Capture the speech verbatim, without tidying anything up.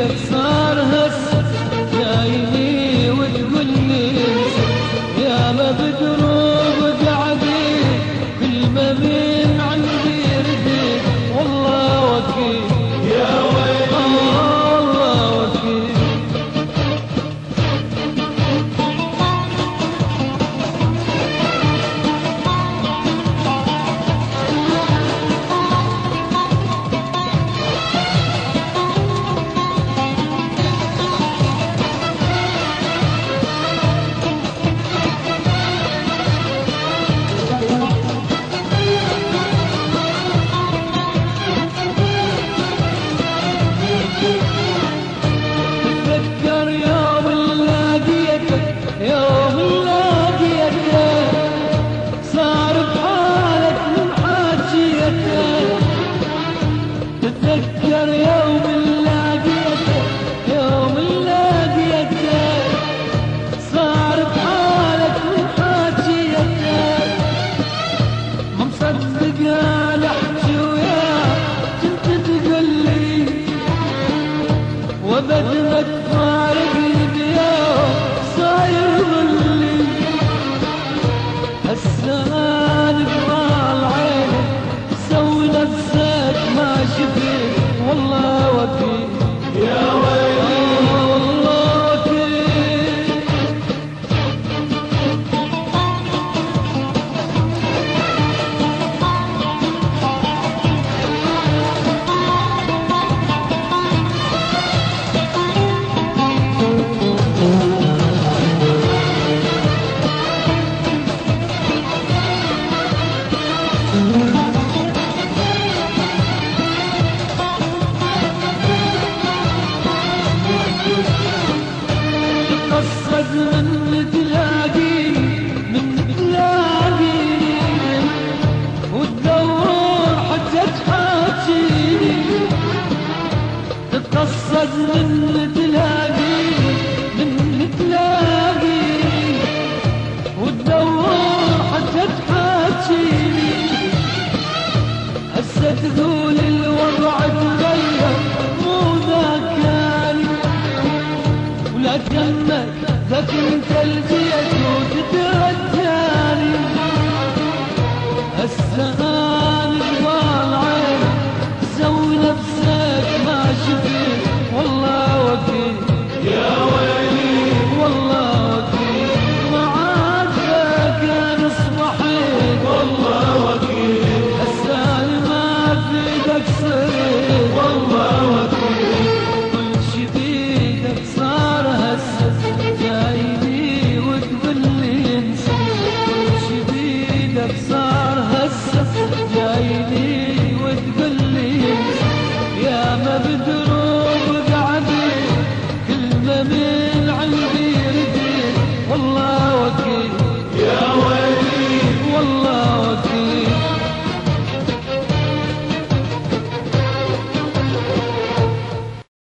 بيدك صار هسه جايني وتقول لي يا ما بدروب قعدي كل ما من عندي رديت والله وكيل يا ويلي والله وكيل. تذكر يوم لاقيتك يوم لاقيتك صار بحالك من حاجيتك. تتذكر يوم لاقيتك يوم لاقيتك صار بحالك من حاجيتك. ما مصدق انا احكي وياك كنت تقول لي وابد ما تفارقني بيوم صاير ظلي. هسه انا بطال عينك سوي نفسك ما شفت والله وكيل يا ويلي والله وكيل. تقصد من تلاقيني من تلاقيني وتدور حتى تحاجيني. تقصد من تلاقيني من تلاقيني وتدور حتى تحاجيني. هسه تقول الوضع تغير مو ذاكاني ولا تهمك ذاك انت الجيت وتترجاني. هسه انا بطال عينك سوي نفسك ما شفت والله وكيل يا ويلي والله وكيل. ما عاد ذاك انا صبحت والله وكيل. هسه انا ما في ايدك صرت والله وكيل. كل شي بيدك صار هسه جايني وتقول لي انسى كل شي بيدك صار